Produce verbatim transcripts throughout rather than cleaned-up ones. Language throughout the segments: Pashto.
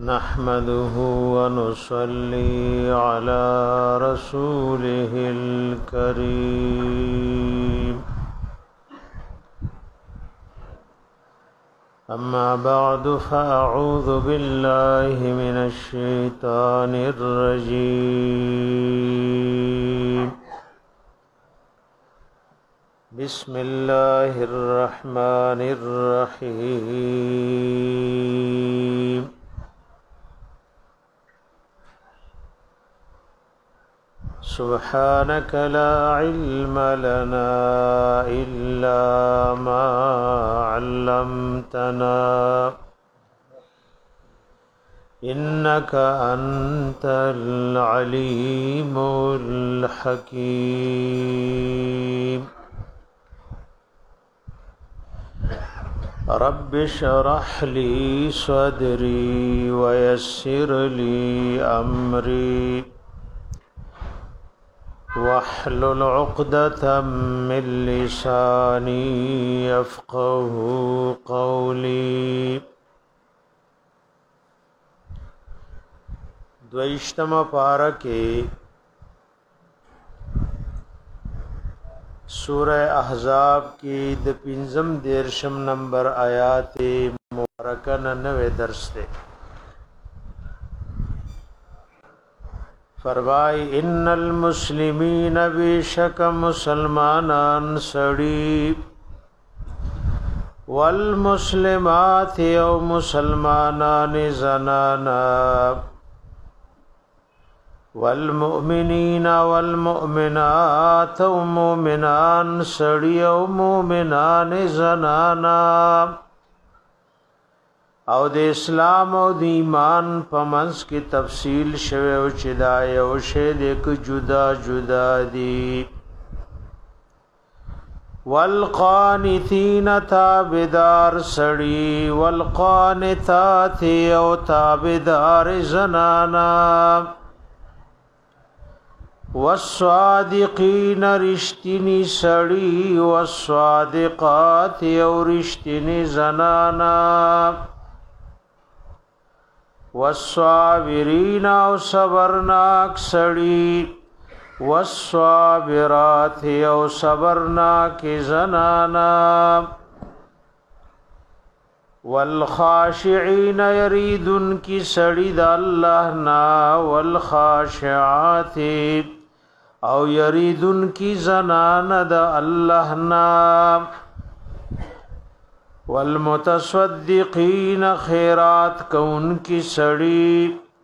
نحمده ونصلي على رسوله الكريم أما بعد فأعوذ بالله من الشيطان الرجيم بسم الله الرحمن الرحيم سبحانك لا علم لنا إلا ما علمتنا إنك أنت العليم الحكيم رب اشرح لي صدري ويسر لي أمري واحلل عقدة من لساني يفقه قولي دویشتم پارکه سورہ احزاب کی د پنځم دیرشم نمبر آیات مبارکه نوے درس دے فرمائی ان المسلمین بیشک مسلمانان سڑی والمسلمات او مسلمانان زنانا والمؤمنین والمؤمنات او مؤمنان سڑی او مؤمنان زنانا او د اسلام او د ایمان په منځ کې تفصیل شوه او چې دا یو شی د جدا جدا دي والقانتین تابدار سړی والقانتات او تابدار زنانا والصادقین رشتنی سړی والصادقات او رشتنی زنانا والصابرین او صبرناک سړی والصابرات او صبرناک زنانا والخاشعین یریدن کی سړی د الله نا والخاشعات او یریدن کی زنانا د الله نا والمتصدقین خیرات کون کی سڑی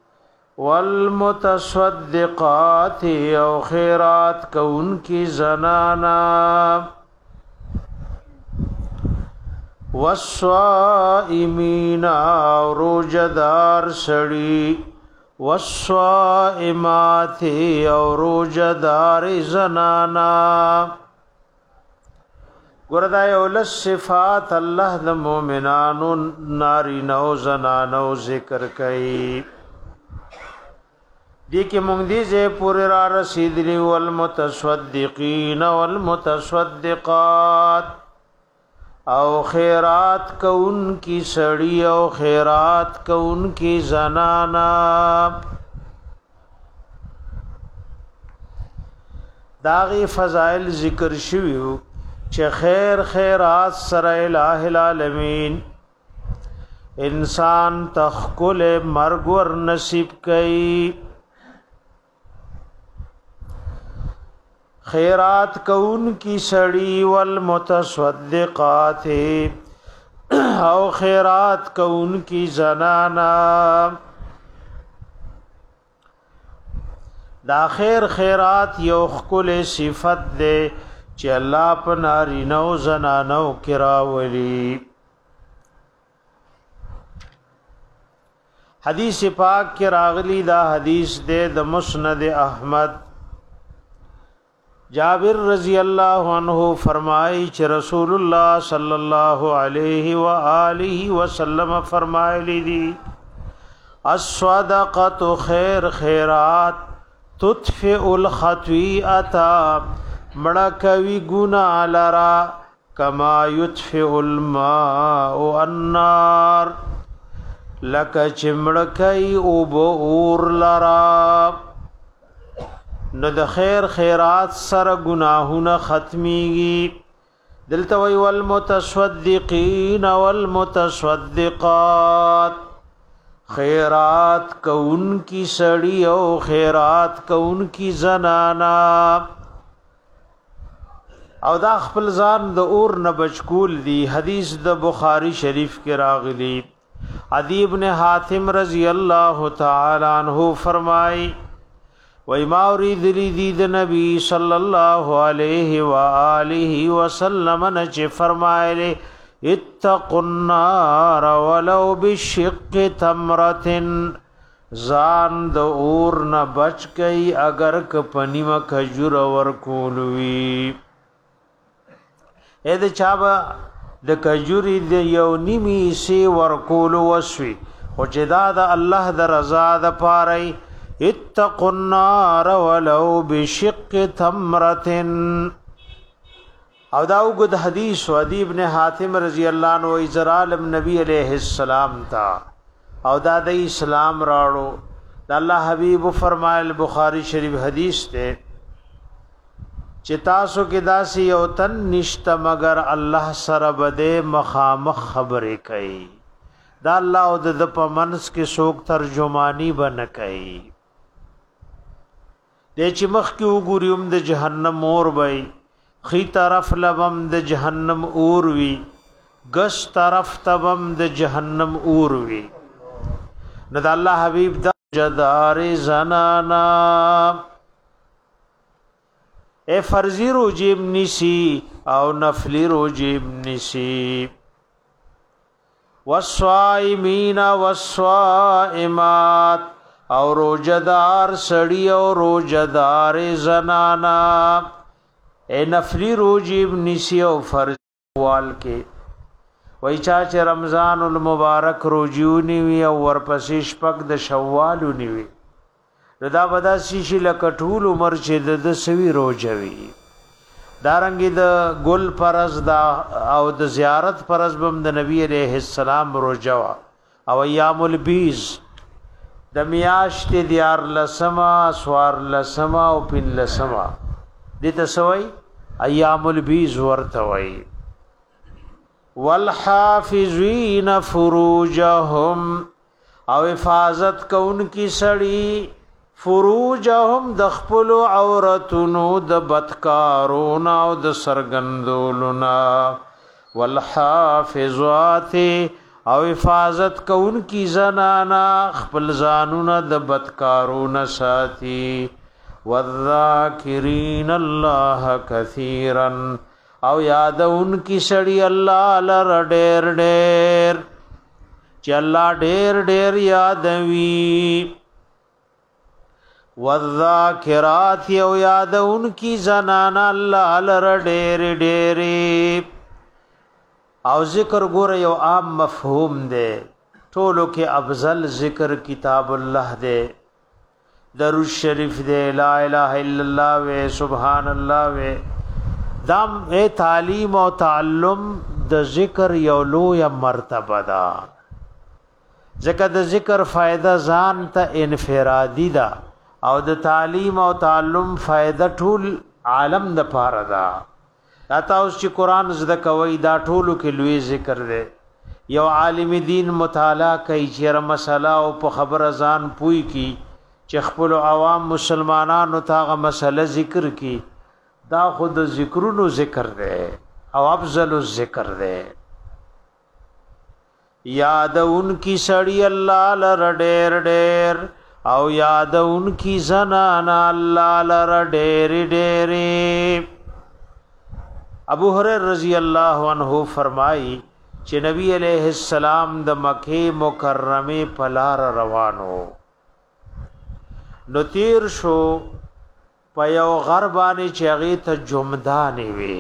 والمتصدقات او خیرات کون کی زنانا والصائمین او روجدار سڑی والصائمات او روجدار زنانا ګردای اولس صفات الله د مؤمنانو ناری نو زنانو ذکر کړي دي کې مونږ دې زه پورې را رسیدلی والمتصدقین والمتصدقات او خیرات کون کی سړی او خیرات کون کی زنانا داغي فضائل ذکر شویو چې خیر خیرات سره الہ العالمین انسان تخکل مرګ ور نصیب کئ خیرات کون کی سړی والمتصدقات او خیرات کون کی زنانا دا خیر خیرات یو خکل صفت دے چې الله په نارینو زنانو کراولي حدیث پاک کې راغلی دا حدیث دے د مسند احمد جابر رضی اللہ عنہ فرمائی چې رسول اللہ صلی اللہ علیہ وآلہ وسلم فرمائے دی الصدقۃ خیر خیرات تطفئ الخطیئۃ مړه کوي ګناه لرا کما یطفئ الماء النار لکه چمړکای او بو اور لرا نو د خیر خیرات سره گناهونه ختميږي دلته وی والمتصدقین والمتصدقات خیرات کون کی سړی او خیرات کون کی زنانا او دا خپل ځان د اور نه بچکول دی حدیث د بخاری شریف کې راغلی عدی ابن حاتم رضی الله تعالی عنہ فرمای و ما اريد لذید نبی صلی الله علیه و آله وسلم نے فرمائے اتقوا النار ولو بشق تمرة زان د اور نه بچ گئی اگر ک پنیمه کجور ور کولوی اې د چابا د کجوري د یو نیمی سی ور کول وسوي او چې دا د الله د رضا د پاره اتقوا النار ولو بشق تمرة او دا وګد حدیث ودی ابن حاتم رضی الله عنه ازرال نبی علیہ السلام تا او دا د اسلام راړو د الله حبیب فرمایل بخاری شریف حدیث ته چې تاسو کې داسې یو تن نشته مگر الله سره بده مخامخ خبرې کوي دا الله او د پمنس کې څوک ترجمانی بن کوي د چې مخ کې وګوریم د جهنم اور وي خي طرف لبم د جهنم اور وي ګس طرف تبم د جهنم اور وي نو د الله حبيب د جدار زنانا اے فرضی روجیب نسی او نفلی روجیب نسی والصائمین والصائمات او روجدار سڑی او روجدار زنانا اے نفلی روجیب نسی او فرضی وال کے وی چاچه رمضان المبارک روجیونی وی او ورپسی شپک د شوالونی وی دا بدا سیشی لکټول عمر چې د سوي روجوي دارنګي د ګل فرض دا او د زیارت فرض بم د نبی عليه السلام روجوا او ایام البیز د میاشت دیار لسما سوار لسما او پن لسما دته سوي ایام البیز ورته وي والحافظین فروجهم او حفاظت کون کی سړی فروجهم د خپل عورتونو د بدکارونو او د سرګندولنا والحافظات او حفاظت کون کی زنانا خپل زانونه د بدکارونو ساتي والذاکرین الله کثیرا او یادون کی سړی الله لر ډېر ډېر چې الله ډېر ډېر یادوي والذاکرات یو یادون کی زنانا الله لر ډېر ډېر او ذکر ګور یو عام مفهوم دی ټولو کې افضل ذکر کتاب الله دی درود شریف دی لا اله الا الله و سبحان الله و دام اے تعلیم او تعلم د ذکر یو لوی مرتبه ده ځکه د ذکر فائدہ ځان ته انفرادی ده او د تعلیم او تعلم فائدہ ټول عالم د پاره ده دا تاسو چې قران زده کوي دا ټولو کې لوی ذکر دی یو عالم دین مطالعه کوي چې مسله او په خبره ځان پوي کی چې خپل عوام مسلمانانو ته مسله ذکر کی دا خود ذکرونو ذکر دی او افضل الذکر دی یاد ان کی سړی الله لر ډېر ډېر او یاد ان کی زنانا الله لر ډېر ډېر ابو هريره رضی الله عنه فرمای چې نبی علیہ السلام د مکه مکرمه په لار روانو نو تیر شو په یو غربانه چې هغه ته جمدان وي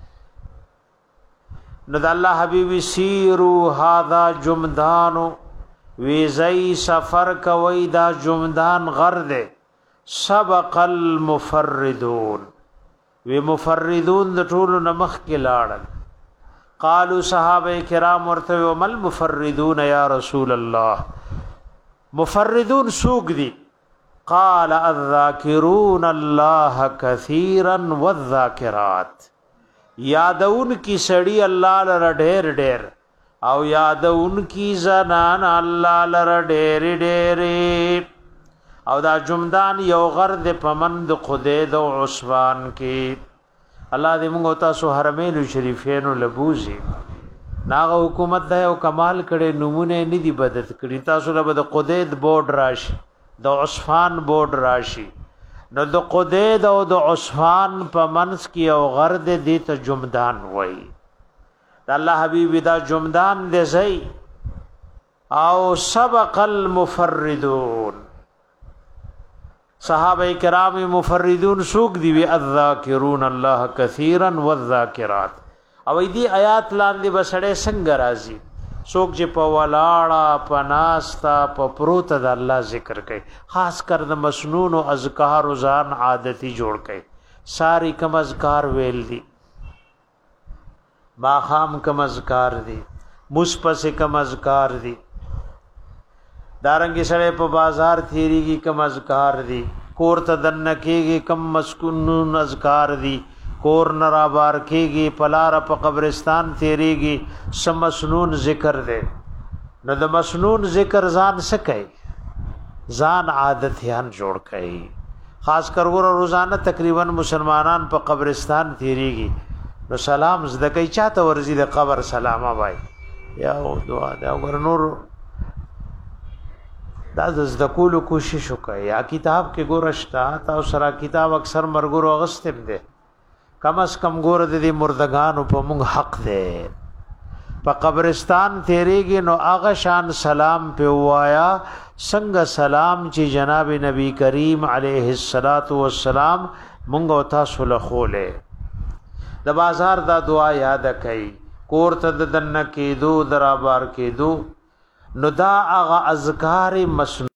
نو د الله حبیب سیرو هاذا جمدان وی زئی سفر کوي دا جمدان غر دے سبق المفردون وی مفردون د ټولو نمخ کې لاړل قالوا صحابه کرام ورته ومل مفردون یا رسول الله مفردون سوق دي قال الذاکرون الله كثيرا والذاکرات یادون کی سړی الله لره ډېر ډېر او یادون کی زنان الله لره ډېر ډېر او دا جمدان یو غرد پمند خدید او عثمان کی الله دې موږ تاسو حرمین شریفین لبوزي ناغه حکومت ده او کمال کړي نمونه نه دي بدت کړي تاسو له د قدید بورډ راشي د عثمان بورډ راشي نو د قدید او د عثمان په منس کې او غرد دي ته جمدان وای د الله حبیب دا جمدان دې زئی او سبق المفردون صحابه کرام مفردون سوق دی وی الذاکرون الله کثیرا والذاکرات او دې آیات لاندې بسړې څنګه راځي څوک چې په ولاړه په ناستا په پروت د الله ذکر کوي خاص کر د مسنون او اذکار ځان عادتي جوړ کوي ساری کم اذکار ویل دي ما خام کم اذکار دي مصپس کم اذکار دي دارنګ سره په بازار تیریږي کم اذکار دي کور ته دن کېږي کم مسکون اذکار دي کور نرا بار کېږي پلار په قبرستان تیریږي سم مسنون ذکر دي نو د مسنون ذکر ځان سکي ځان عادت یان جوړ کړي خاص کر ور روزانه تقریبا مسلمانان په قبرستان تیریږي نو سلام زده کوي چاته ورزي د قبر سلام وای یا دعا دا ور نور دا زده کولو کوشش وکړه یا کتاب کې ګورشتا تا سره کتاب اکثر مرګورو غستم دي کم از کم ګور د مردگان په موږ حق ده په قبرستان تیریږي نو هغه شان سلام په وایا څنګه سلام چې جناب نبی کریم علیه الصلاۃ والسلام مونږ او تاسو له خوله د بازار دا دعا یاد کړئ کور ته د دنه کې دو درابار کې دو نو دا اغا اذکار مسنون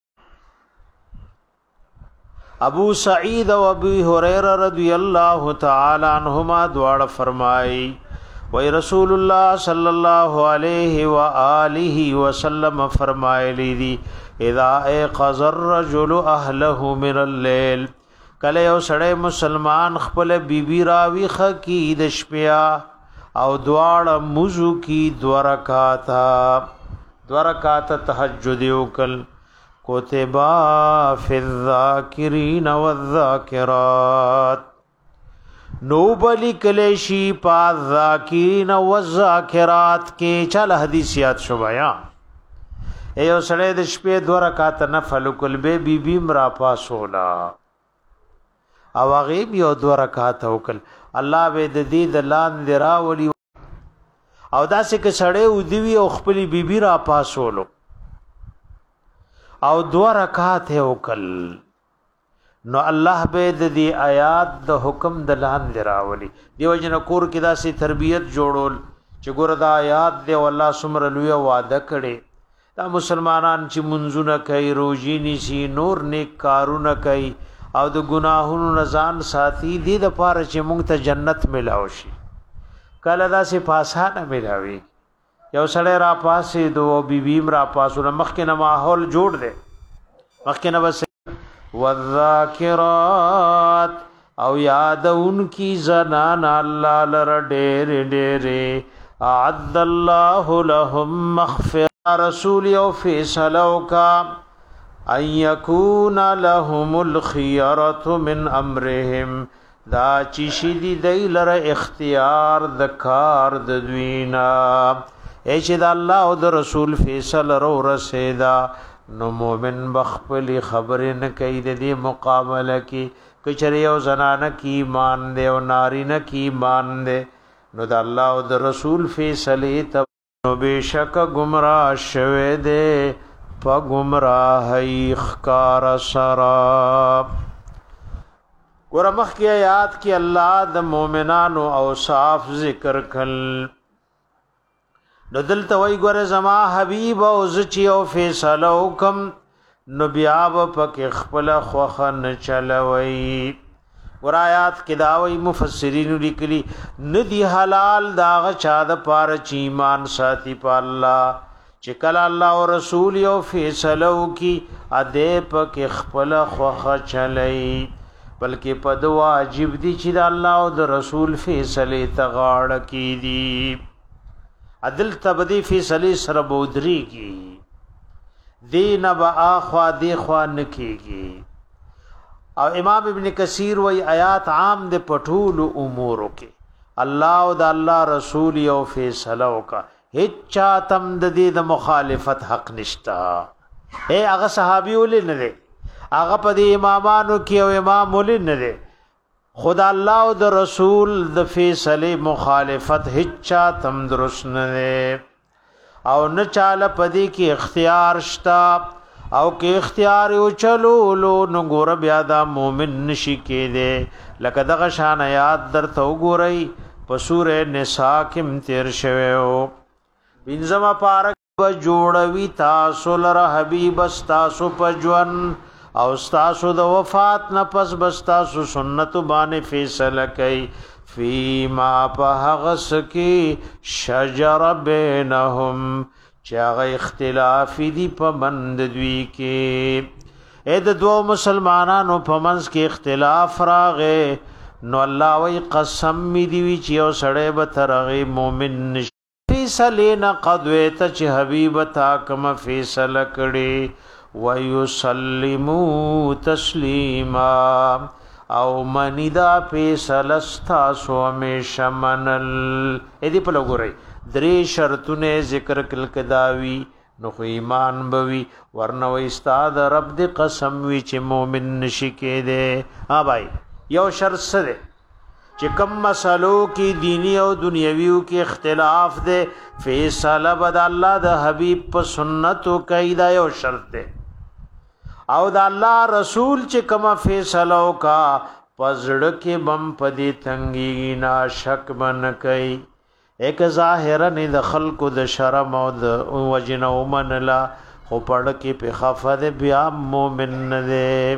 ابو سعید و ابو هريره رضی الله تعالی عنهما دواړه فرمای وی رسول الله صلی الله علیه و آله وسلم فرمایلی دی اذا ایقظ الرجل اهله من الليل کله یو سړی مسلمان خپل بیبی راوی خکی د شپیا او دواړه مزو کی دو رکعاتا دو رکعات تهجد وکل کتبا فی الذاکرین والذاکرات نو بلی کلیشی پا ذاکرین والذاکرات کې چل حدیثیات شو بیا ایو سړی د شپې دو رکعات نفل کل به بی بیم را پاسولا او غیب یو دو رکعات وکل الله به د دې د لاندې راولي او داسې کې سړی ودوی او خپل بیبي را پاسولو او دو رکعات وکل نو الله به د دې آیات د حکم د لاندې راولي دیو جن کور کې داسې تربیت جوړول چې ګور د آیات دی والله سمر لوی وعده کړي دا مسلمانان چې منځونه کوي روزي نيسي نور نیک کارونه کوي او د ګناهونو نزان ساتي دي د پاره چې موږ ته جنت ملاوي شي کله دا سي پاسانه ملاوي یو سړی را پاسې دو بیبیم را پاسو مخکې نه ماحول جوړ دی مخکې نه بس والذاکرات او یادون کی زنان الله لر ډېر ډېر اعد الله لهم مغفرة رسول او فیصلو کا ان یکون لهم الخيارة من امرهم دا چیشی دی دی لر اختیار د کار د دوینا ایچ دا الله او د رسول فیصل رو رسیدا نو مومن بخپلی خبر نه کوي د دې مقابله کې کچری او زنانه کی ایمان دے او نارینه کی ایمان دے نو د الله او د رسول فیصله ته نو بشک گمراه شوه دے په گمراهی خکار سرا ګورمخ کی آیات کی الله د مؤمنانو اوصاف ذکر کړل نو دلته وای ګوره زما حبیب او زچی او فیصله حکم نو بیا په کې خپل خوخه نه چلوي ورایات کې داوی مفسرین لیکلي ندی حلال داغ چا د پاره چی ایمان ساتي په الله چې کله الله او رسول یو فیصلو کی ادې په خپل خوخه چلای بلکې په د واجب دي چې د الله او د رسول فیصله تغاړه کی دي عدل تبدی فیصله سره بودری کی دین با اخوا دی خوا نکیږي او امام ابن کثیر وی آیات عام د پټول امور کې الله او د الله رسول یو فیصله وکا هیڅ چا تم د دې د مخالفت حق نشتا اے هغه صحابي ولې نه دي هغه په دې امامانو کې او امام ولې نه دي خدا الله او د رسول د فیصله مخالفت هیڅ چا تم درست نه دي او نه چاله پدې کې اختیار شتا او کې اختیار او چلو لو نو ګور بیا دا مومن نشي کېده لکه دغه شان آیات درته وګورئ په سورې نساء کې تیر شویو بنځما پارک به جوړوي تاسو لره حبیب تاسو پجون او تاسو د وفات نه پس بس تاسو سنت باندې فیصله کوي فیما پهغس کی شجر بینهم چاغه اختلاف دی په بند دوی کې اې د دوه مسلمانانو په منځ کې اختلاف راغې نو الله وی قسم می دی وی چې یو سړی به ترغه مؤمن فیصله نه قدویت چې حبیب تا کوم فیصله کړي ويسلمو تسلیما او منیدا فیصلستا سو همیشه منل اې دی په لګورای درې شرطونه ذکر کل کداوی نو ایمان بوي ورنه و استاد رب دې قسم وی چې مؤمن نشي کېده ها بھائی یو شرط سره چې کوم مسلو کې دینی او دنیوي کې اختلاف ده فیصله بد الله د حبیب په سنت او قاعده یو شرط ده او د الله رسول چې کوم فیصله کا پزړه کې بم پدې تنګي نا شک بن کوي ایک ظاهرا نه د خلقو د شرم او د وجنه ومنلا خو پړ کې په خفه بیا مومن نه ده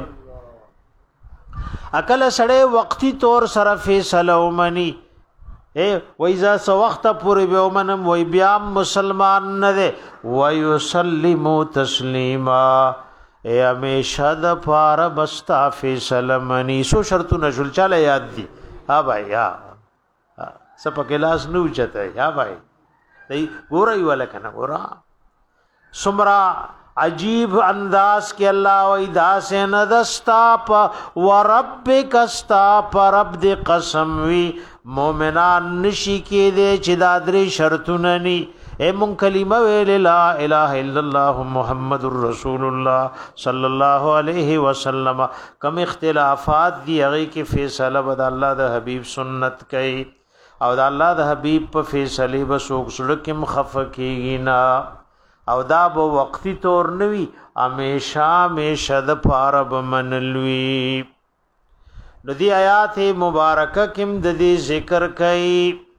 عقل سړی وقتی طور سره فیصله ومني اے وایزا سو وخت پورې به ومنم وای بیا مسلمان نه ده ويسلمو تسلیما اے همیشه د پار بستا فیصله مني سو شرطونه شول چاله یاد دي ها بھائی ها سپ کلاس نو چته یا بھائی دی ګورای ولکنه ګورا سمرا عجیب انداز کې الله وای داسه ندستا پ وربک استا پر رب دې قسم وی مؤمنان نشی کې دې چې دا درې شرطونه ني اے مون کلمه ویل لا اله الا الله محمد رسول الله صلی الله علیه وسلم کم اختلافات دی هغه کې فیصله بد الله د حبیب سنت کوي او د الله د حبیب په فیصله به څوک سره کې مخفف کیږي نه او دا به وقتی تور نوي همیشه همیشه د پاره به منلوي نو دی آیات مبارکه کې د دې ذکر کوي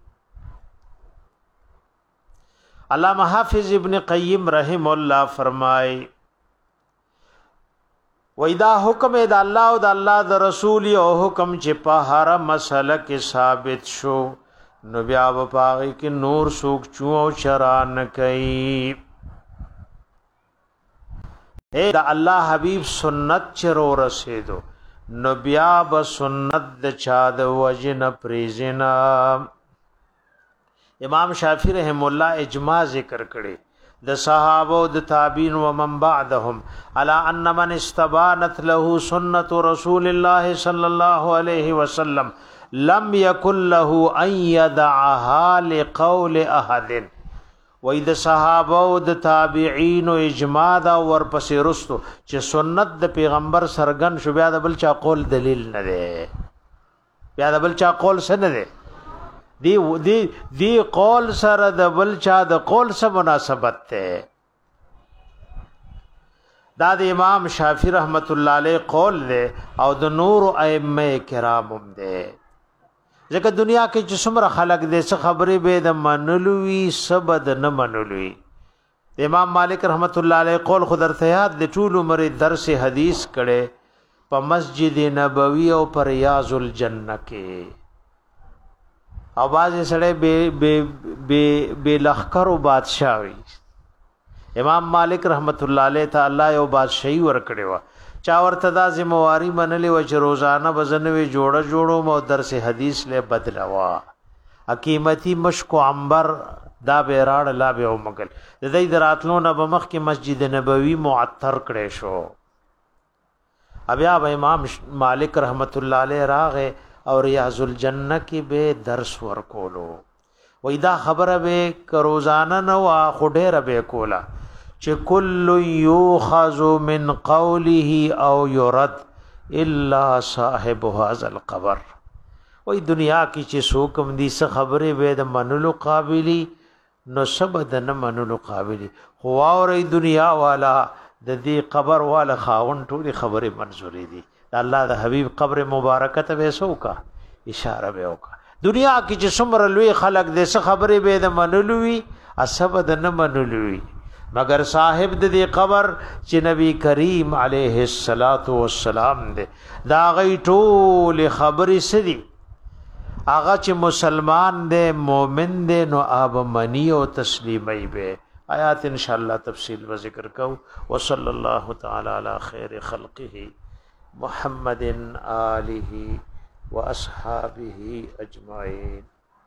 علامہ حافظ ابن قیم رحم الله فرمای وېدا حکم د الله او د الله د رسول او حکم چې په هر مسله کې ثابت شو نو بیا په پاغي کې نور سوق چو او چران کوي اے د الله حبیب سنت چرو رسیدو نو بیا به سنت د چا د وجن پریزنا امام شافعی رحم الله اجماع ذکر کړي د صحابه او د تابعین و من بعدهم على ان من استبانت له سنت رسول الله صلى الله عليه وسلم لم يكن له ان يدعها لقول احد و اذا صحابه او د تابعین او اجماع دا ورپسې رستو چې سنت د پیغمبر سرګن شو بیا د بل چا قول دلیل نه دی بیا د بل چا قول څه نه دی دی دی دی قول سره د بل چا د قول سره مناسبت ته دا د امام شافعی رحمت الله علیه قول له او د نور ائمه کرام هم ده ځکه دنیا کې چې څومره خلق دې څه خبرې به د منلوي سبد نه منلوي امام مالک رحمت الله علیه قول خود درته یاد د ټول عمر درس حدیث کړي په مسجد نبوي او پر ریاض الجنه کې اواز سره به به به لخر او بادشاہي امام مالک رحمت الله علیه تعالی یو بادشاہي ور کړو چا ورته دا ذمہواری منلې و چې روزانه بزنوي جوړه جوړو مو درس حدیث له بدلوا حکیمتی مشک عنبر دا به راړ لا به او مګل د دې دراتلو نه بمخ کې مسجد نبوي معطر کړي شو بیا به امام مالک رحمت الله علیه راغه او ریاض الجنه کې به درس ورکولو وې دا خبره به روزانه نو خډه به کولا چې کل یوخذ من قوله او يرد الا صاحب هذا القبر وې دنیا کې چې څوک دې څه خبره به د منلو قابلی نو سبد نه منلو قابلی هو اورې دنیا والا د دې قبر والا خاون ټولي خبره منزوري دي الله د حبيب قبر مبارکه ته وسو کا اشاره به وکا دنیا کې چې څومره لوی خلق دې څه خبره به د منلوي اسبه د نه منلوي مگر صاحب د دې قبر چې نبی کریم علیه الصلاۃ والسلام دې دا غي ټول خبرې سدي هغه چې مسلمان دې مؤمن دې نو اب منی او تسلیمي به آیات ان شاء الله تفصیل و ذکر کو وصلی الله تعالی علی خیر خلقه محمد آله واصحابه اجمعین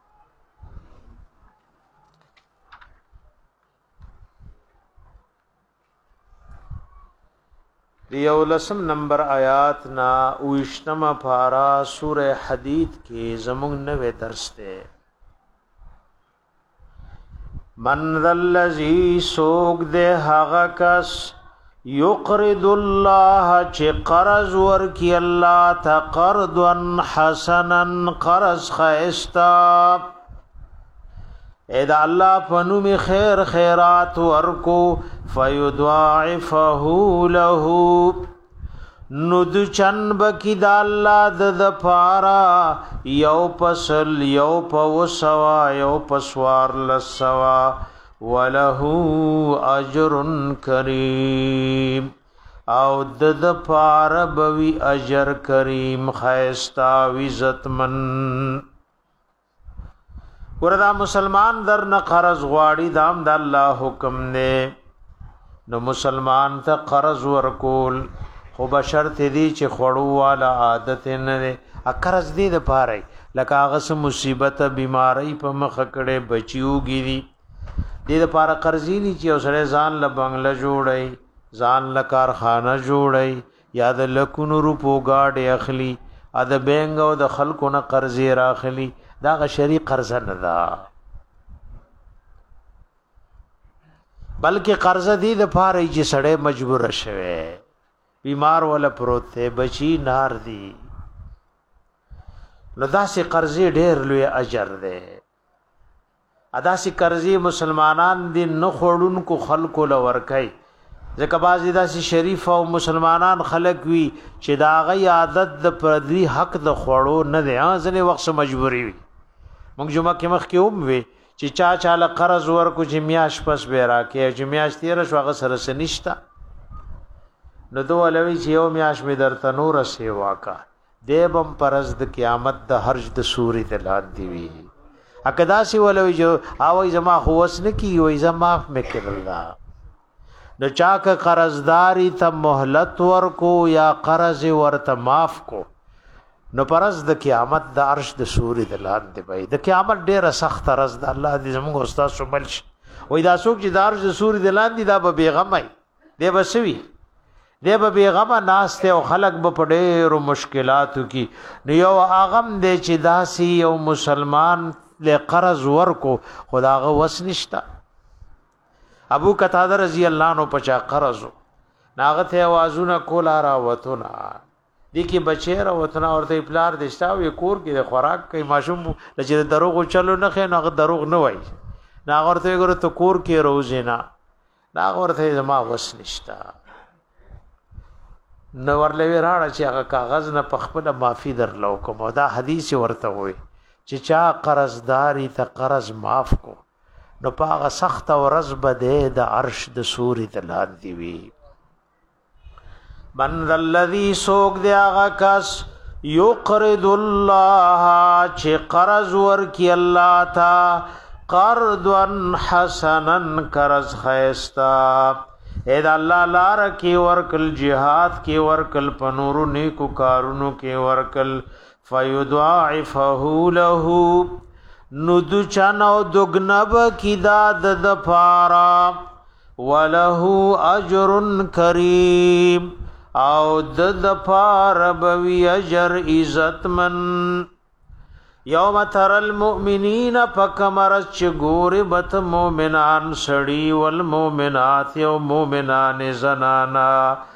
دیولسم نمبر آیات نا اوشتم پارا سورہ حدید کی زمون نوے درس دے من ذا الذی سوک دے هغه کس یقرض الله چې قرض ورکی الله ته قرضا حسنا قرض خیستا اذا الله فنو می خیر خیرات ورکو فیضاعفه له ند چن بکی د الله د پارا یو پسل یو پوسوا یو پسوار لسوا وله اجر کریم او د پارا بوی اجر کریم خیستا عزت من وردا مسلمان در نه قرض غواړي دام د الله حکم نه نو مسلمان ته قرض ورکول خو بشرط دی چې خړو والا عادت نه اکرز دی د پاره لکه هغه مصیبت بیماری په مخ کړه بچیوږي دی د پاره قرضی نه چې اوسره ځان له بنگله جوړي ځان له کارخانه جوړي یا د لکونو روپو گاډي اخلي ا د بینګ او د خلکو نه قرضې راخلي دا غ شری قرض نه دا بلکې قرض دی د پاره چې سړی مجبور شوه بیمار ولا پروت ته بچی نار دی نو داسې قرضې ډېر لوی اجر دی ادا سي قرضې مسلمانان دي نه خورونکو خلکو لور کوي ځکه بعضی داسې شریف او مسلمانان خلک وي چې دا غي عادت د پردي حق د خوړو نه دی ځنه وخت مجبوري وي موږ جمعه کې مخ کې هم وي چې چا چاله قرض ورکو چې میاش پس به راکې چې میاش تیر شو هغه سره سنشتا نو دوه لوي چې یو میاش می درته نور سیوا کا دیبم پرز د قیامت د هرج د سوري د لاد دی وی اکدا سی ولوي جو اوي زما هوس نه کی وي زما مکر الله نو چاک قرضداري ته مهلت ورکو یا قرض ورته معاف کو نو پرز د قیامت د عرش د سوري د لاد دی وی د قیامت ډیره سخت رز د الله دې زموږ استاد شمل شي وای دا څوک چې د عرش د سوري د لاد دی دا به بیغمای دی بسوي دی به بیغمه ناشته او خلق به پډېرو مشکلاتو کی نو یو اغم دی چې داسي یو مسلمان له قرض ورکو خداغه وس نشتا ابو قتاده رضی الله عنه پچا قرض ناغه ته आवाजونه کولا را وتونه دي کې بچی را وتونه ورته پلار دشتا وي کور کې د خوراک کوي ماشوم چې دروغ چلو نه خې ناغه دروغ نه وای ناغه ورته ګره ته کور کې روزینا ناغه ورته زما وس نشتا نو ورلوي راړه چې هغه کاغذ نه پخپله معافي درلو کوم دا حدیث ورته وي چې چا قرضداري ته قرض معاف کو نو پاغه سخت او رز بده د عرش د سوري د لاندې وي من ذا الذی سوک دی آغا کس یقرد اللہ چه قرض ورکی اللہ تا قرضن حسنن قرض خیستا اے دا اللہ لار کی ورکل جہاد کی ورکل پنورو نیکو کارونو کی ورکل فیدععفہو لہو ندو چنو دگنب کی داد دپارا ولہو اجر کریم او دد پار بوی اجر عزت من یوم تر المؤمنین پکمرس چه گوری بت مومنان سڑی والمومنات یو مومنان زنانا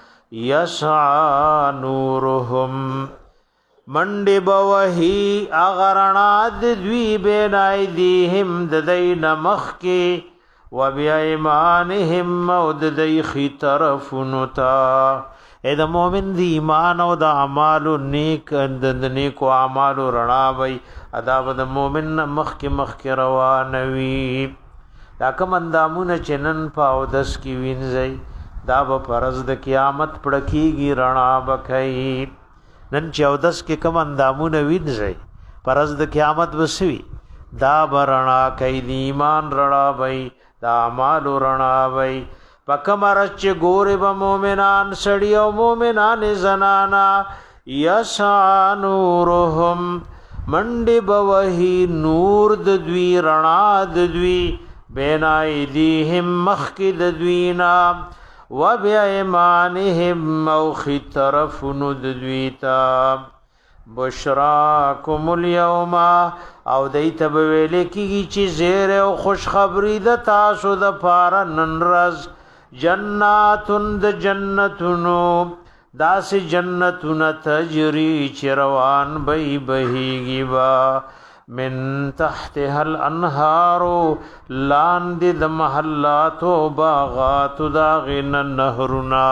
یسعا نورهم منڈی بوہی اغرناد دوی بین ایدیہم ددین مخ کے وبی ایمانہم او ددی خی طرفنتا اے دا مومن دی ایمان او دا عمالو نیک اندد نیکو عمالو رنا بی ادا با دا مومن مخ کی مخ کی روانوی دا کم اندامون چنن پاو دس کی وینزی دا با پرز دا قیامت پڑکی گی رنا بکئی نن چودس کې کم اندامونه وینځي پرز د قیامت وسوي دا برنا کای دی ایمان رڼا وای دا اعمال رڼا وای پکمرچ ګورې به مؤمنان سړی او مؤمنان زنانا یسع نورهم منډي بوهي نور د دوی رڼا د دوی بین ایدیهم مخک د دوینا وبایمانهم او خی طرف ندویتا بشراکم اليوم او دیت بویلے کی چی زیر او خوشخبری د تاسو د پارا ننرز جناتن د جنتنو داس جنتن تجری چروان بی بہیگی با من تحتها الانهار لاند د محلات و باغات داغن النهرنا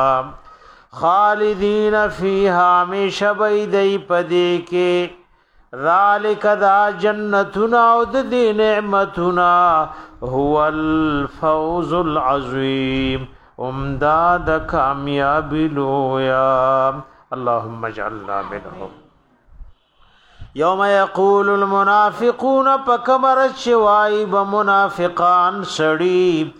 خالدین فیها ہمیشہ بیدی پدی کے ذالک دا جنتنا و دی نعمتنا هو الفوز العظیم امداد کامیابی لویا اللہم اجعلنا منهم یوم یقول المنافقون پکمرت شوائی بمنافقان سڑی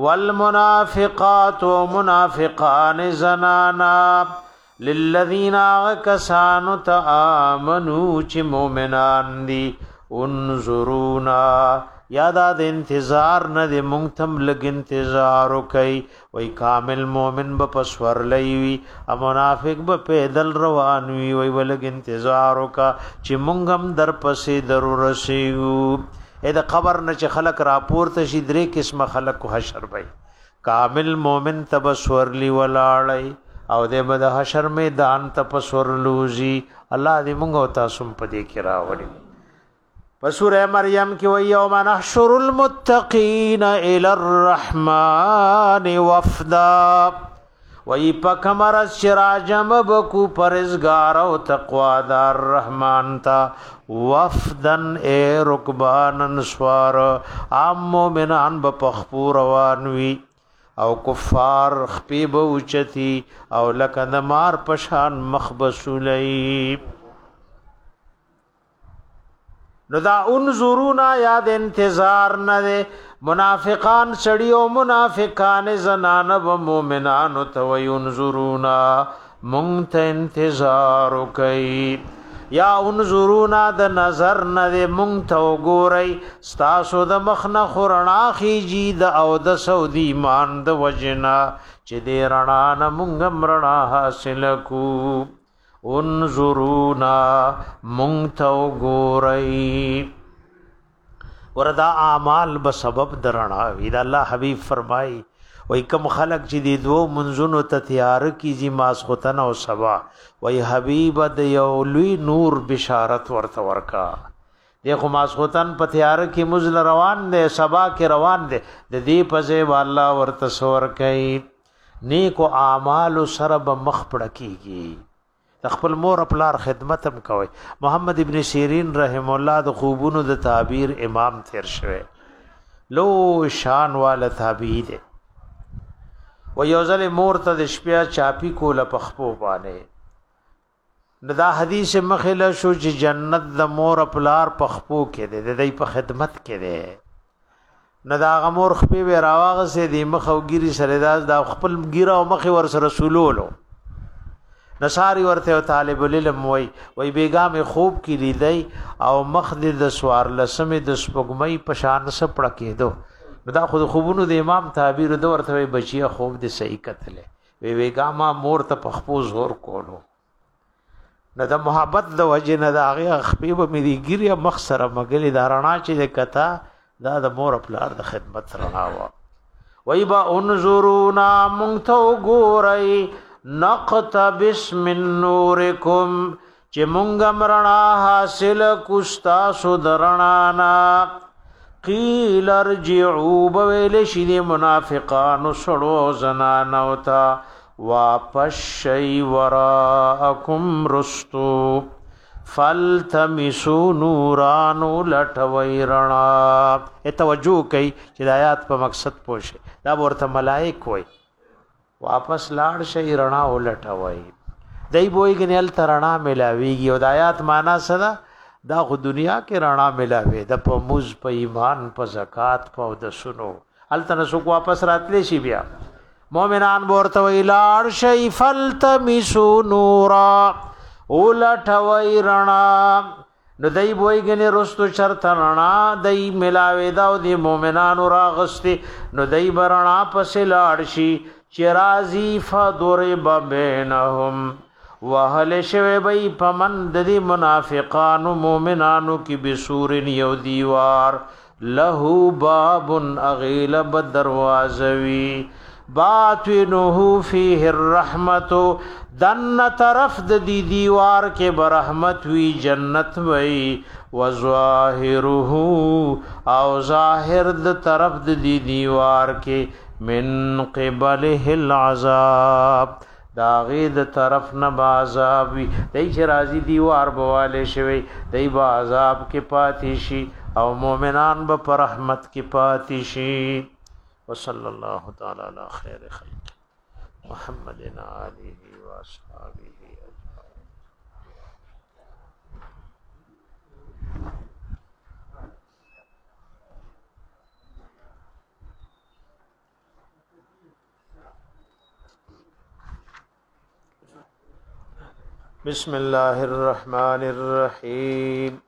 والمنافقات و منافقان زنانا للذین آغکسانو تآمنو چی مومنان دی انظرونا یادا د انتظار نه د مونږ تم لګ انتظار وکي وای کامل مؤمن به پسور لوي ا منافق به پیدل روان وي وای ولګ انتظار وکا چې مونږ هم در پسې ضرور شيو اې د قبر نه چې خلق راپورته شي درې قسمه خلق کو حشر وای کامل مؤمن تبسور لی ولاړی او د بد حشر میدان تپسور لوزي الله دې مونږ او تاسو په دې کې راوړي سورہ مریم کی وی یوم نحشر المتقین الی الرحمن وفدا وی پکمر شراجم بکو پرزگار و تقوادار رحمان تا وفدن اے رکبانن سوار عام مومنان بپخپور وانوی او کفار خپیب اوچتی او لکندمار پشان مخبسولی نو دا انظرونا یاد انتظار نه ده منافقان سړی او منافقان زنان و مؤمنان تو انظرونا مونږ ته انتظار کوي یا انظرونا د نظر نه ده مونږ ته وګورئ ستاسو د مخنه خورنا خيجي د او د سعودي ایمان د وجنا چې دې رڼا نه مونږ مرنا حاصل کو انظرونا مونږ ګورئ وردا اعمال بسبب درنا وی دا الله حبیب فرمای وای کم خلق چې دی دو منځونو ته تیار کیږي ماسختن او سبا وای حبیب د یو لوی نور بشارت ورته ورکا دغه ماسختن په تیار کې مزل روان دی سبا کې روان دی د دې پځه الله ورته سور کوي نیکو اعمال سره به مخ پړ کیږي خپل مور خپلار خدمت هم کوي محمد ابن سیرین رحم الله د خوبونو د تعبیر امام تیر شوه لو شان والا تابعی ده و یو ځل مور ته د شپیا چاپی کوله پخپو باندې دا حدیث مخله شو چې جنت د مور پلار پخپو کې دی د دې په خدمت کې دی نه دا غمور خپې و راواغه سي دی مخ او ګيري سره دا خپل ګيره او مخ ور سره رسولولو نصاری ورته طالب العلم وای وای بیګام خوب کې لیدای او مخ د سوار لسمه د سپګمۍ پشان سپړه کېدو دا خود خوبونو د امام تعبیر د ورته بچیا خوب د صحیح کتله وی بیګام مور ته پخپو زور کولو نه د محبت د وجه نه د هغه خپې به مې ګیره مخ سره مګلی دا رڼا چې د کتا دا د مور خپلار د خدمت رڼا وا وای با انظرونا مونږ ګورای نقتبس من نورکم چې مونږ مرنا حاصل کوستا سودرنانا قیل ارجعوا بویل شید منافقان سړو زنانو تا واپس شی وراءکم رستو فالتمسوا نوران لټوي رڼا ا توجه کوي چې د آیات په مقصد پوښي دا ورته ملائک وای واپس لاړ شي رڼا ولټوي دای بوئی ګنل ترڼا ملاويږي او د آیات معنا سره دا خو دنیا کې رڼا ملاوي د په موز په ایمان په زکات په د سنو التنه سو واپس راتلی شي بیا مؤمنان ورته وی لاړ شي فلتمسو نورا ولټوي رڼا نو دای بوئی ګنه رستو شرط رڼا دای ملاوي دا د مؤمنانو راغستي نو دای برڼا پس لاړ شي چرازی فضرب بینهم وهل شوی بی پمن د منافقان و مومنانو کی بسور یو دیوار له باب اغیل بدروازوی باطنه فیه الرحمت دن طرف د دی دیوار کے برحمت وی جنت وی وظاهره او ظاهر د طرف د دی دیوار کے من قبله العذاب دا غید طرف نه عذاب وی دای چې راضی دیوار بواله شوی دای با عذاب کې پاتې شي او مؤمنان به پر رحمت کې پاتې شي وصلی الله تعالی علی خیر خلق محمد علیه و اصحابہ بسم الله الرحمن الرحيم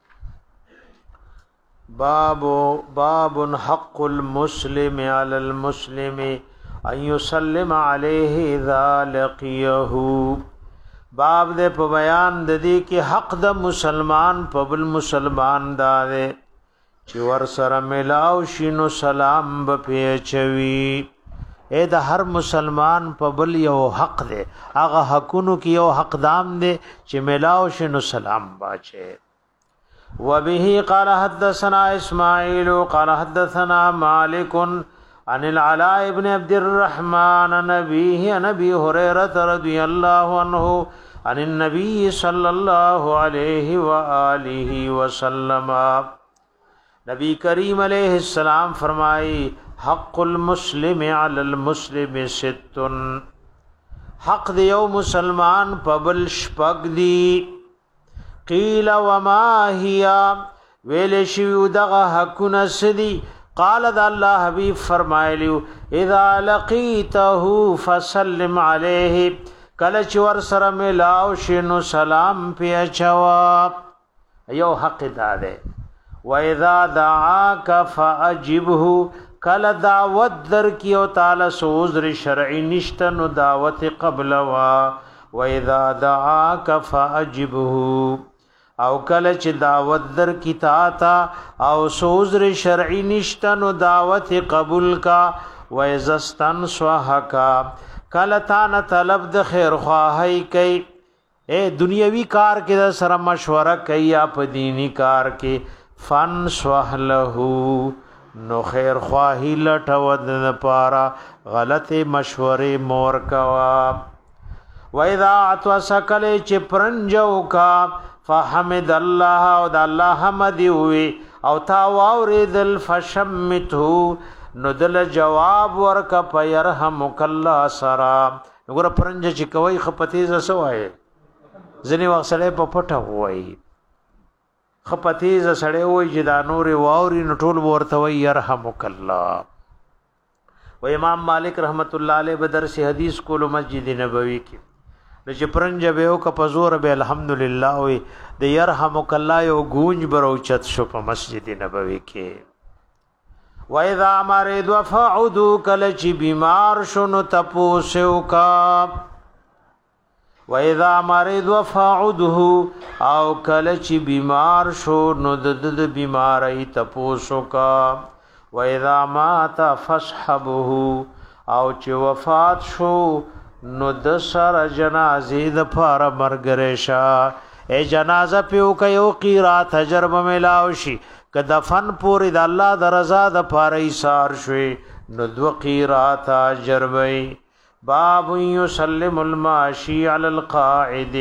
باب باب حق المسلم على المسلم ان يسلم عليه اذا لقيه باب دې په بیان د دې کې حق د مسلمان په بل مسلمان دار چې ور سره ملاو شینو سلام به پیچوي اے د هر مسلمان په بل یو حق دی هغه حقونو کې یو حق دام دی چې ملاو شنو سلام باچه وبه قال حدثنا اسماعيل قال حدثنا مالك عن العلاء ابن عبد الرحمن نبيه نبي هريره رضي الله عنه عن النبي صلى الله عليه واله وسلم نبی کریم علیہ السلام فرمائی حق المسلم علی المسلم ست حق دیو مسلمان پبل شپگ دی قیل وما هي ویل شیو دغه حقنا سدی قال ذا الله حبیب فرمایلیو اذا لقیته فسلم علیه کله چور سره ملاو شنو سلام پی جواب یو حق داده وَإِذَا دَعَاكَ فَأَجِبْهُ کل دعوت در کی او تعالی سوزر شرعی نشتن دعوت قبل وا وَإِذَا دَعَاكَ فَأَجِبْهُ او کل چ دعوت در کی تا تا او سوزر شرعی نشتن دعوت قبول کا وَإِذَا اسْتَنْصَحَكَ کل تا نه طلب د خیر خواهی کئ اے دنیوی کار کې د سره مشوره کئ یا په دینی کار کې فن سوهله نو خیر خواهی لټود نه پارا غلط مشورې مور کوا و اذا اتوسکل چې پرنجو کا فحمد الله او د الله حمد وی او تا واوریدل فشمته نو دل جواب ورک پیرحمک الله سرا وګوره پرنج چې کوي خپتیز سوای ځنی وخت سره په پټه وای خپتیز سره وای چې دا نور واوري نو ټول ورته وای يرحمک الله. و امام مالک رحمت الله علیه بدر سے حدیث کول مسجد نبوی کې نو چې پرنج به او ک پزور به الحمدلله وای د يرحمک الله یو گونج بروچت شو په مسجد نبوی کې. و اذا مرض وفعدوا کل چې بیمار شونو تپوسو کا و اذا مرض وفعده او کل چې بیمار شو نو د بیماری تپوسو کا و اذا مات فصحبه او چې وفات شو نو د سر جنازې د فار مرګریشا ای جنازه پیو کيو قیرات اجر بملاو شي که دفن پوری د الله د رضا د فار ایثار شوي نو دو قیرات اجر وي. باب یسلم الماشی علی القاعد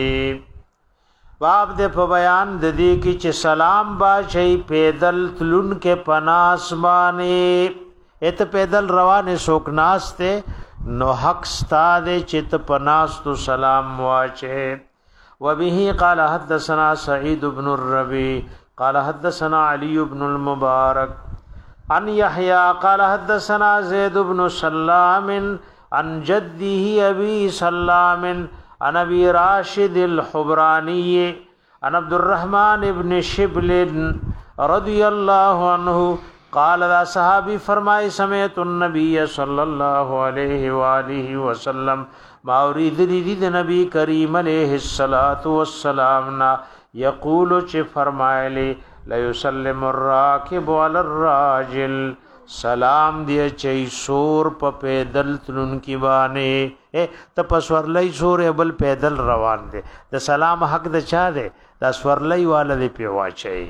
باب د په بیان د دې کې چې سلام با شي پیدل تلون کې پناس باندې ات پیدل روانه سوک ناشته نو حق ستاد چت پناس تو سلام واچه. وبه قال حدثنا سعيد بن الربيع قال حدثنا علي بن المبارك عن يحيى قال حدثنا زيد بن سلام عن جده ابي سلام عن ابي راشد الحبراني عن عبد الرحمن بن شبل رضي الله عنه قال ذا صحابی فرمائے سمعت النبي صلی اللہ علیہ وآلہ وسلم ما اريد لید نبی کریم علیہ الصلوۃ والسلام نا یقول چ فرمائے لے لا یسلم الراکب علی الراجل سلام دی چي سور په پیدل تلون کی باندې ته پسورلای سور بل پیدل روان دي د سلام حق د چا ده د سورلای والده پیوا چي.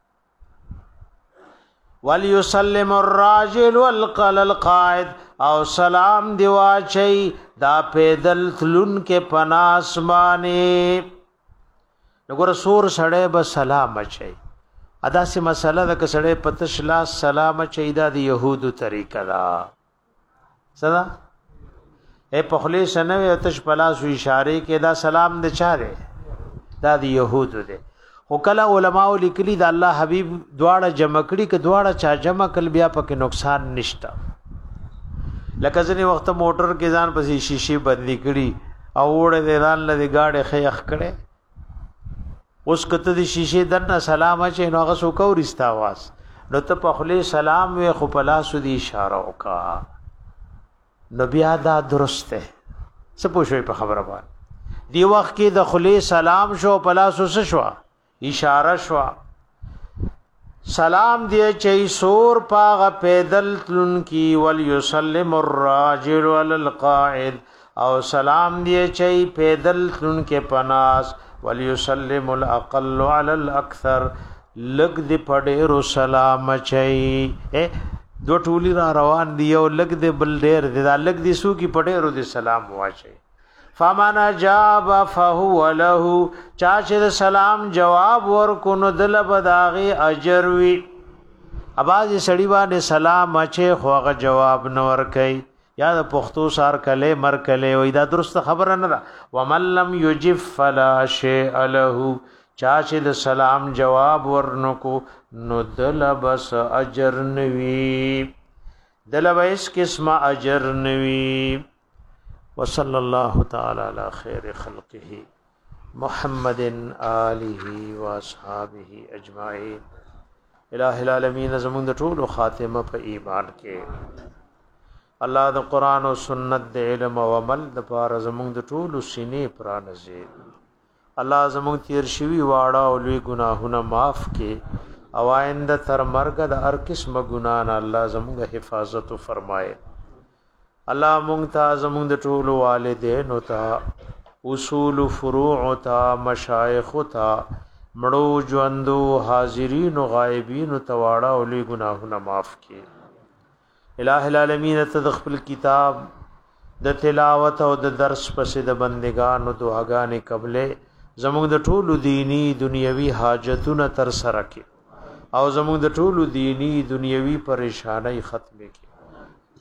وليسلم الراجل والقل القائد او سلام دیوا چي دا پیدل تلون کې پناس باندې وګور سور سړې به سلام چي ادا سي مسله د کسړې پتشلا سلام چي دا د يهودو طریقه دا صدا اے پخلی سنوي تش پلاس اشاره کې دا سلام د چاره دا د يهودو ده. خو کله علماء لیکلي د الله حبيب دواړه جمع کړي ک دواړه چا جمع کل بیا پکې نقصان نشتا. لکه ځنی وخت موټر کې ځان پسې شیشې بدلی کړي او وړه د ځان لدی گاډي خیخ کړي اوس کته د شیشې دنه سلام چې نو غسو کو رستا واس نو ته په خلی سلام وي خو په لاس دی اشاره وکا نو بیا دا درسته څه پوښوي په خبره باندې دی وخت کې د خلی سلام شو په لاس وس شو اشاره شو سلام دی چي سور پاغ پیدل تلن کی ول یسلم الراجل علی القاعد او سلام دی چي پیدل تلن کې پناس ول یسلم الاقل علی الاکثر لګ دی پډېرو سلام چي دو ټولی را روان دی او لګ دی بل ډېر دی دا لګ دی سو کی پډېرو دی سلام واچي. فمن جاب فهو له چا چې سلام جواب ورکو نو دل بداغي اجر وی. اباز سړی باندې سلام اچي خوغه جواب نو ور کوي یا د پښتو سار کله مر کله وې دا درست خبره نه ده. ومن لم يجب فلا شيء له چا چې سلام جواب ورنکو نو دل بس اجر نوي دل بس قسمه اجر نوي. وصلى الله تعالى على خير خلقه محمد آله واصحابه اجمعين. الہ العالمین زمون د ټول خاتمه په ایمان کې الله د قران او سنت د علم او عمل د پاره زمون د ټول سینې پرانځي. الله زمون تیر شوی واړه او لوی ګناهونه معاف کې او آینده تر مرګ د هر قسم ګناه نه الله زمون حفاظت فرمایي. الله مونږ ته زمونږ د ټولو والدینو ته اصول فروع ته مشایخ ته مړو ژوندو حاضرین او غایبین ته واړه او لوی ګناهونه معاف کړي. الہ العالمین ته د خپل کتاب د تلاوت او د درس پسې د بندگانو دعاګانې قبلې زمونږ د ټولو دینی دنیوي حاجتونه تر سره کړي او زمونږ د ټولو دینی دنیوي پریشانای ختم کړي.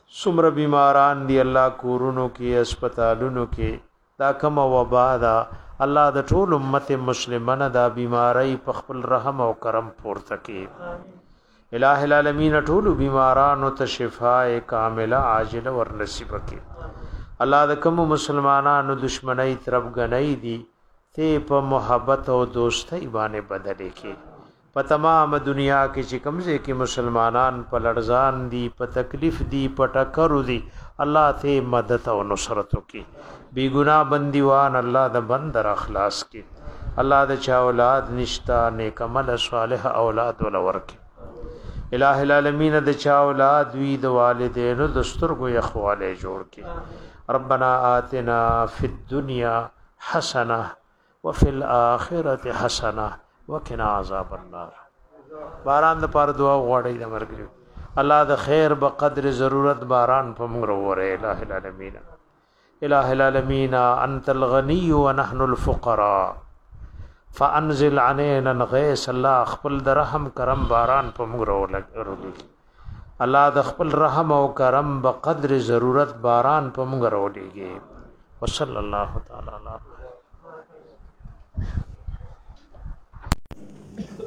سمر بیماران دی الله کورونو کې هسپتالونو کې دا کوم وبا دا الله د ټول امت مسلمانه دا بیماری په خپل رحم او کرم پورته کې الٰه العالمین ټول بیمارانو ته شفاء کامله عاجله ور نصیب کې الله د کوم مسلمانانو دشمنی طرف غنۍ دي ته په محبت او دوستۍ باندې بدلې کې په تمام دنیا کې چې کمزې کې مسلمانان په لړزان دي په تکلیف دي په ټکرو دي الله ته مدد او نصرت وکي بی ګناه بندیوان الله د بندر اخلاص کې الله د چا اولاد نشتا نیک عمل صالح اولاد ول ورکي الٰه العالمین د چا اولاد وی د والدینو د سترګو یخواله جوړ کې ربنا آتنا فی الدنیا حسنه وفي الاخره حسنه وقنا عذاب النار باران د پاره دعا غواړي د مرګ الله د خیر په قدر ضرورت باران په موږ وره الٰه العالمین الٰه العالمین انت الغنی ونحن الفقراء فانزل علينا الغيث الله خپل د رحم کرم باران په موږ وره الله د خپل رحم او کرم په قدر ضرورت باران په موږ وره وصلی الله تعالی علیه